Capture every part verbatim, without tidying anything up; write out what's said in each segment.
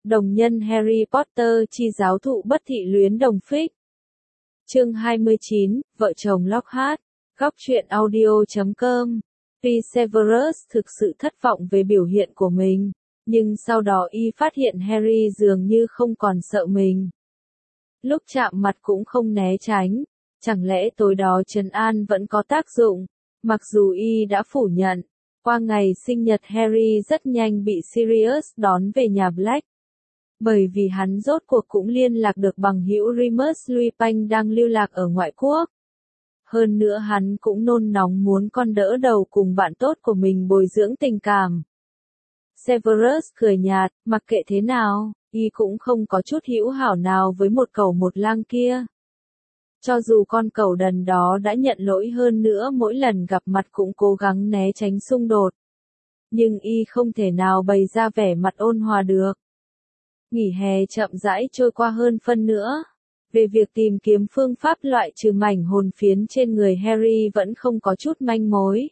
Đồng nhân Harry Potter chi giáo thụ bất thị luyến đồng phích. Chương hai mươi chín, vợ chồng Lockhart. Góc truyện audio chấm com. Tuy Severus thực sự thất vọng về biểu hiện của mình, nhưng sau đó y phát hiện Harry dường như không còn sợ mình. Lúc chạm mặt cũng không né tránh, chẳng lẽ tối đó trấn an vẫn có tác dụng, mặc dù y đã phủ nhận. Qua ngày sinh nhật Harry rất nhanh bị Sirius đón về nhà Black. Bởi vì hắn rốt cuộc cũng liên lạc được bằng hữu Remus Lupin đang lưu lạc ở ngoại quốc. Hơn nữa hắn cũng nôn nóng muốn con đỡ đầu cùng bạn tốt của mình bồi dưỡng tình cảm. Severus cười nhạt, mặc kệ thế nào, y cũng không có chút hữu hảo nào với một cẩu một lang kia. Cho dù con cẩu đần đó đã nhận lỗi hơn nữa mỗi lần gặp mặt cũng cố gắng né tránh xung đột. Nhưng y không thể nào bày ra vẻ mặt ôn hòa được. Nghỉ hè chậm rãi trôi qua hơn phân nữa. Về việc tìm kiếm phương pháp loại trừ mảnh hồn phiến trên người Harry vẫn không có chút manh mối.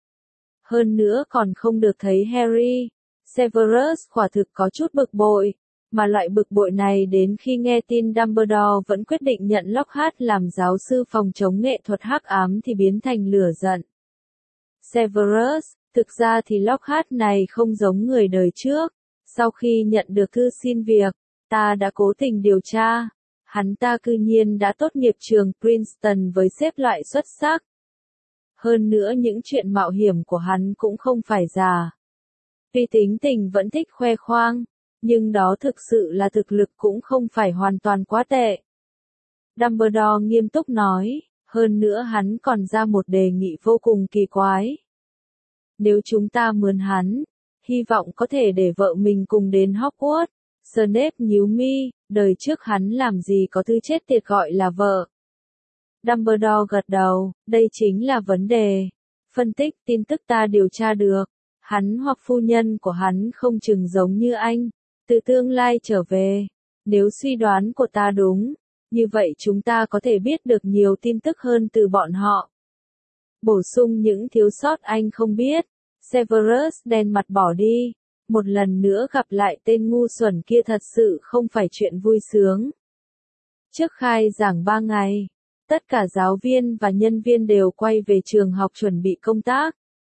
Hơn nữa còn không được thấy Harry. Severus quả thực có chút bực bội, mà loại bực bội này đến khi nghe tin Dumbledore vẫn quyết định nhận Lockhart làm giáo sư phòng chống nghệ thuật hắc ám thì biến thành lửa giận. Severus, thực ra thì Lockhart này không giống người đời trước. Sau khi nhận được thư xin việc, ta đã cố tình điều tra. Hắn ta cư nhiên đã tốt nghiệp trường Princeton với xếp loại xuất sắc. Hơn nữa những chuyện mạo hiểm của hắn cũng không phải giả. Tuy tính tình vẫn thích khoe khoang, nhưng đó thực sự là thực lực cũng không phải hoàn toàn quá tệ. Dumbledore nghiêm túc nói, hơn nữa hắn còn ra một đề nghị vô cùng kỳ quái. Nếu chúng ta mướn hắn, hy vọng có thể để vợ mình cùng đến Hogwarts. Snape nhíu mi, đời trước hắn làm gì có thứ chết tiệt gọi là vợ. Dumbledore gật đầu, đây chính là vấn đề. Phân tích tin tức ta điều tra được, hắn hoặc phu nhân của hắn không chừng giống như anh, từ tương lai trở về. Nếu suy đoán của ta đúng, như vậy chúng ta có thể biết được nhiều tin tức hơn từ bọn họ. Bổ sung những thiếu sót anh không biết. Severus đen mặt bỏ đi. Một lần nữa gặp lại tên ngu xuẩn kia thật sự không phải chuyện vui sướng. Trước khai giảng ba ngày, tất cả giáo viên và nhân viên đều quay về trường học chuẩn bị công tác.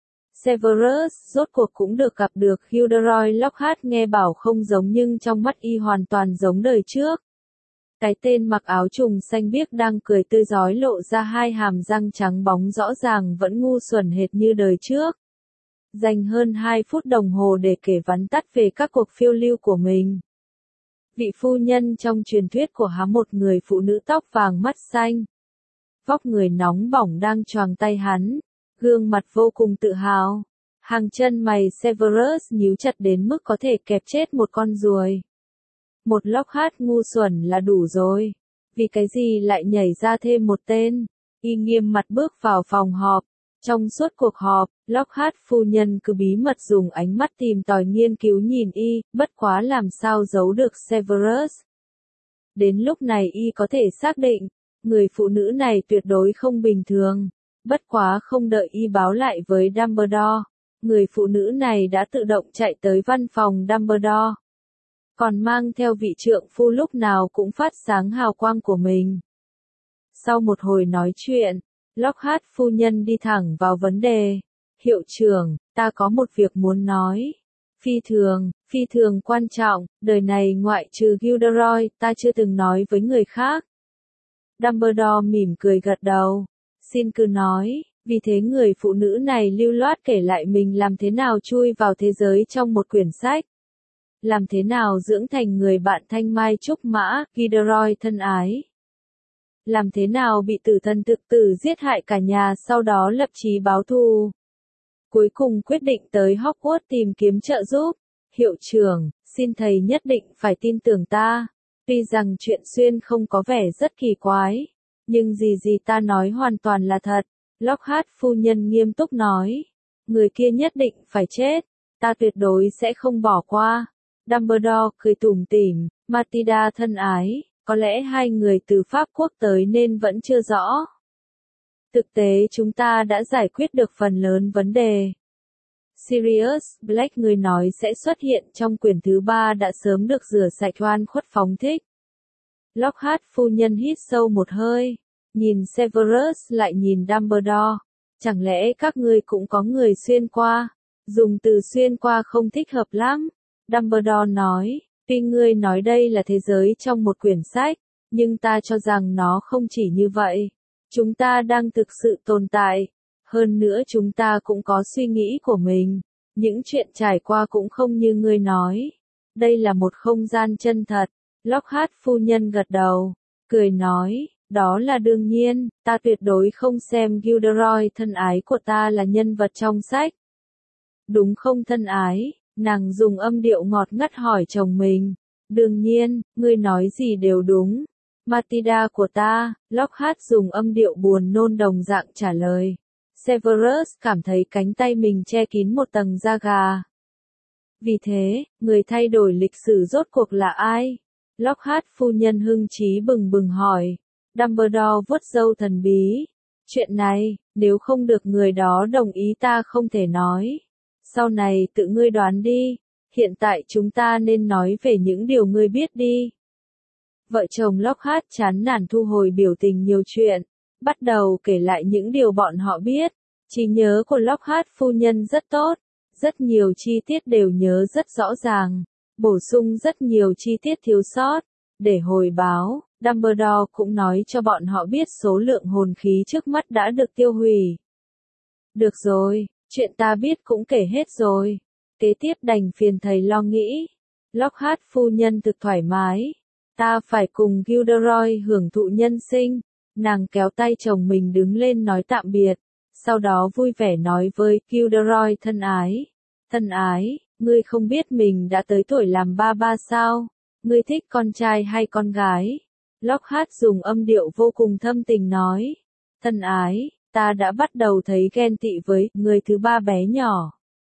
Severus rốt cuộc cũng được gặp được Gilderoy Lockhart, nghe bảo không giống nhưng trong mắt y hoàn toàn giống đời trước. Cái tên mặc áo trùng xanh biếc đang cười tươi rói lộ ra hai hàm răng trắng bóng rõ ràng vẫn ngu xuẩn hệt như đời trước. Dành hơn hai phút đồng hồ để kể vắn tắt về các cuộc phiêu lưu của mình. Vị phu nhân trong truyền thuyết của hắn, một người phụ nữ tóc vàng mắt xanh. Vóc người nóng bỏng đang choàng tay hắn, gương mặt vô cùng tự hào. Hàng chân mày Severus nhíu chặt đến mức có thể kẹp chết một con ruồi. Một Lockhart ngu xuẩn là đủ rồi. Vì cái gì lại nhảy ra thêm một tên? Y nghiêm mặt bước vào phòng họp. Trong suốt cuộc họp, Lockhart phu nhân cứ bí mật dùng ánh mắt tìm tòi nghiên cứu nhìn y, bất quá làm sao giấu được Severus. Đến lúc này y có thể xác định, người phụ nữ này tuyệt đối không bình thường. Bất quá không đợi y báo lại với Dumbledore, người phụ nữ này đã tự động chạy tới văn phòng Dumbledore. Còn mang theo vị trượng phu lúc nào cũng phát sáng hào quang của mình. Sau một hồi nói chuyện, Lockhart phu nhân đi thẳng vào vấn đề. Hiệu trưởng, ta có một việc muốn nói. Phi thường, phi thường quan trọng, đời này ngoại trừ Gilderoy, ta chưa từng nói với người khác. Dumbledore mỉm cười gật đầu. Xin cứ nói, vì thế người phụ nữ này lưu loát kể lại mình làm thế nào chui vào thế giới trong một quyển sách. Làm thế nào dưỡng thành người bạn thanh mai trúc mã, Gilderoy thân ái. Làm thế nào bị tử thần thực tử giết hại cả nhà sau đó lập chí báo thù. Cuối cùng quyết định tới Hogwarts tìm kiếm trợ giúp. Hiệu trưởng, xin thầy nhất định phải tin tưởng ta. Tuy rằng chuyện xuyên không có vẻ rất kỳ quái, nhưng gì gì ta nói hoàn toàn là thật. Lockhart phu nhân nghiêm túc nói. Người kia nhất định phải chết. Ta tuyệt đối sẽ không bỏ qua. Dumbledore cười tủm tỉm. Matilda thân ái. Có lẽ hai người từ Pháp quốc tới nên vẫn chưa rõ. Thực tế chúng ta đã giải quyết được phần lớn vấn đề. Sirius Black người nói sẽ xuất hiện trong quyển thứ ba đã sớm được rửa sạch oan khuất phóng thích. Lockhart phu nhân hít sâu một hơi, nhìn Severus lại nhìn Dumbledore. Chẳng lẽ các ngươi cũng có người xuyên qua? Dùng từ xuyên qua không thích hợp lắm. Dumbledore nói, tuy ngươi nói đây là thế giới trong một quyển sách, nhưng ta cho rằng nó không chỉ như vậy. Chúng ta đang thực sự tồn tại. Hơn nữa chúng ta cũng có suy nghĩ của mình. Những chuyện trải qua cũng không như ngươi nói. Đây là một không gian chân thật. Lockhart phu nhân gật đầu, cười nói, đó là đương nhiên, ta tuyệt đối không xem Gilderoy thân ái của ta là nhân vật trong sách. Đúng không thân ái? Nàng dùng âm điệu ngọt ngắt hỏi chồng mình. Đương nhiên, ngươi nói gì đều đúng. Matilda của ta, Lockhart dùng âm điệu buồn nôn đồng dạng trả lời. Severus cảm thấy cánh tay mình che kín một tầng da gà. Vì thế, người thay đổi lịch sử rốt cuộc là ai? Lockhart phu nhân hưng trí bừng bừng hỏi. Dumbledore vuốt râu thần bí. Chuyện này, nếu không được người đó đồng ý ta không thể nói. Sau này tự ngươi đoán đi. Hiện tại chúng ta nên nói về những điều ngươi biết đi. Vợ chồng Lockhart chán nản thu hồi biểu tình nhiều chuyện. Bắt đầu kể lại những điều bọn họ biết. Trí nhớ của Lockhart phu nhân rất tốt. Rất nhiều chi tiết đều nhớ rất rõ ràng. Bổ sung rất nhiều chi tiết thiếu sót. Để hồi báo, Dumbledore cũng nói cho bọn họ biết số lượng hồn khí trước mắt đã được tiêu hủy. Được rồi, chuyện ta biết cũng kể hết rồi. Kế tiếp đành phiền thầy lo nghĩ. Lockhart phu nhân thực thoải mái. Ta phải cùng Gilderoy hưởng thụ nhân sinh. Nàng kéo tay chồng mình đứng lên nói tạm biệt. Sau đó vui vẻ nói với Gilderoy thân ái. Thân ái, ngươi không biết mình đã tới tuổi làm ba ba sao? Ngươi thích con trai hay con gái? Lockhart dùng âm điệu vô cùng thâm tình nói. Thân ái, ta đã bắt đầu thấy ghen tị với người thứ ba bé nhỏ.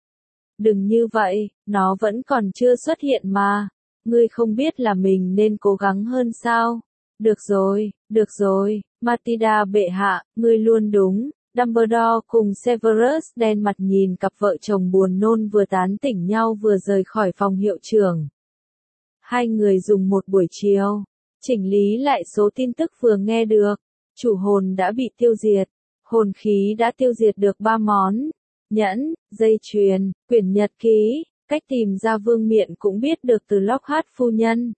Đừng như vậy, nó vẫn còn chưa xuất hiện mà. Ngươi không biết là mình nên cố gắng hơn sao? Được rồi, được rồi, Matilda bệ hạ, ngươi luôn đúng. Dumbledore cùng Severus đen mặt nhìn cặp vợ chồng buồn nôn vừa tán tỉnh nhau vừa rời khỏi phòng hiệu trưởng. Hai người dùng một buổi chiều, chỉnh lý lại số tin tức vừa nghe được. Chủ hồn đã bị tiêu diệt. Hồn khí đã tiêu diệt được ba món. Nhẫn, dây chuyền, quyển nhật ký, cách tìm ra vương miện cũng biết được từ Lockhart phu nhân.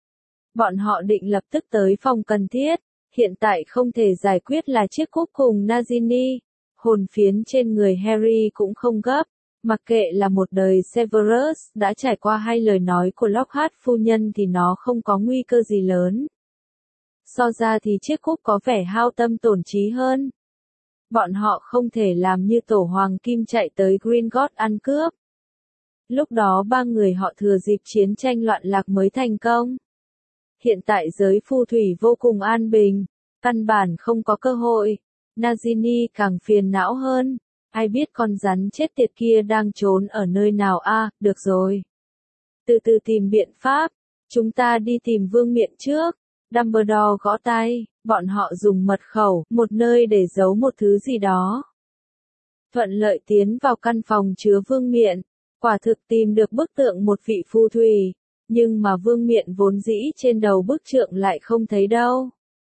Bọn họ định lập tức tới phòng cần thiết. Hiện tại không thể giải quyết là chiếc cúp cùng Nagini. Hồn phiến trên người Harry cũng không gấp. Mặc kệ là một đời Severus đã trải qua hai lời nói của Lockhart phu nhân thì nó không có nguy cơ gì lớn. So ra thì chiếc cúp có vẻ hao tâm tổn trí hơn. Bọn họ không thể làm như tổ hoàng kim chạy tới Gringotts ăn cướp. Lúc đó ba người họ thừa dịp chiến tranh loạn lạc mới thành công. Hiện tại giới phù thủy vô cùng an bình, căn bản không có cơ hội. Nagini càng phiền não hơn. Ai biết con rắn chết tiệt kia đang trốn ở nơi nào a? À, được rồi. Từ từ tìm biện pháp. Chúng ta đi tìm vương miện trước. Dumbledore gõ tay. Bọn họ dùng mật khẩu, một nơi để giấu một thứ gì đó. Thuận lợi tiến vào căn phòng chứa vương miện. Quả thực tìm được bức tượng một vị phù thủy. Nhưng mà vương miện vốn dĩ trên đầu bức trượng lại không thấy đâu.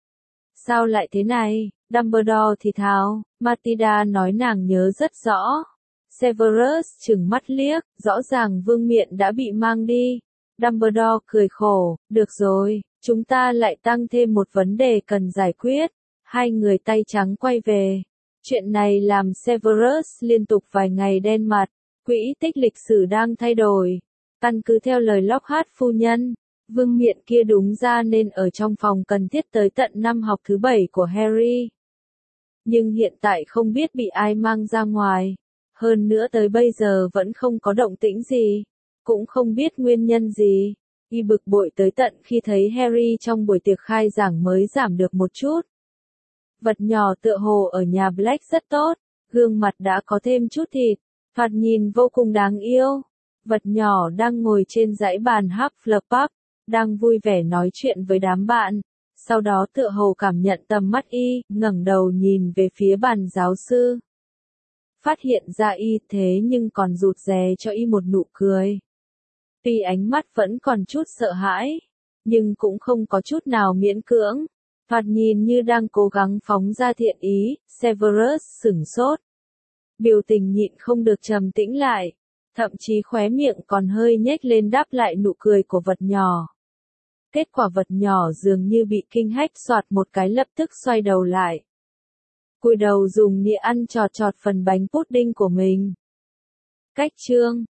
Sao lại thế này? Dumbledore thì thào. Matilda nói nàng nhớ rất rõ. Severus trừng mắt liếc, rõ ràng vương miện đã bị mang đi. Dumbledore cười khổ, được rồi, chúng ta lại tăng thêm một vấn đề cần giải quyết. Hai người tay trắng quay về. Chuyện này làm Severus liên tục vài ngày đen mặt. Quỹ tích lịch sử đang thay đổi. Căn cứ theo lời Lockhart phu nhân, vương miện kia đúng ra nên ở trong phòng cần thiết tới tận năm học thứ bảy của Harry. Nhưng hiện tại không biết bị ai mang ra ngoài. Hơn nữa tới bây giờ vẫn không có động tĩnh gì. Cũng không biết nguyên nhân gì. Y bực bội tới tận khi thấy Harry trong buổi tiệc khai giảng mới giảm được một chút. Vật nhỏ tựa hồ ở nhà Black rất tốt. Gương mặt đã có thêm chút thịt. Thoạt nhìn vô cùng đáng yêu. Vật nhỏ đang ngồi trên dãy bàn Hufflepuff, đang vui vẻ nói chuyện với đám bạn. Sau đó tựa hồ cảm nhận tầm mắt y, ngẩng đầu nhìn về phía bàn giáo sư. phát hiện ra y thế nhưng còn rụt rè cho y một nụ cười. Tuy ánh mắt vẫn còn chút sợ hãi, nhưng cũng không có chút nào miễn cưỡng, thoạt nhìn như đang cố gắng phóng ra thiện ý. Severus sửng sốt. Biểu tình nhịn không được trầm tĩnh lại, thậm chí khóe miệng còn hơi nhếch lên đáp lại nụ cười của vật nhỏ. Kết quả vật nhỏ dường như bị kinh hách soạt một cái lập tức xoay đầu lại. Cúi đầu dùng nĩa ăn chọt chọt phần bánh pudding của mình. Cách chương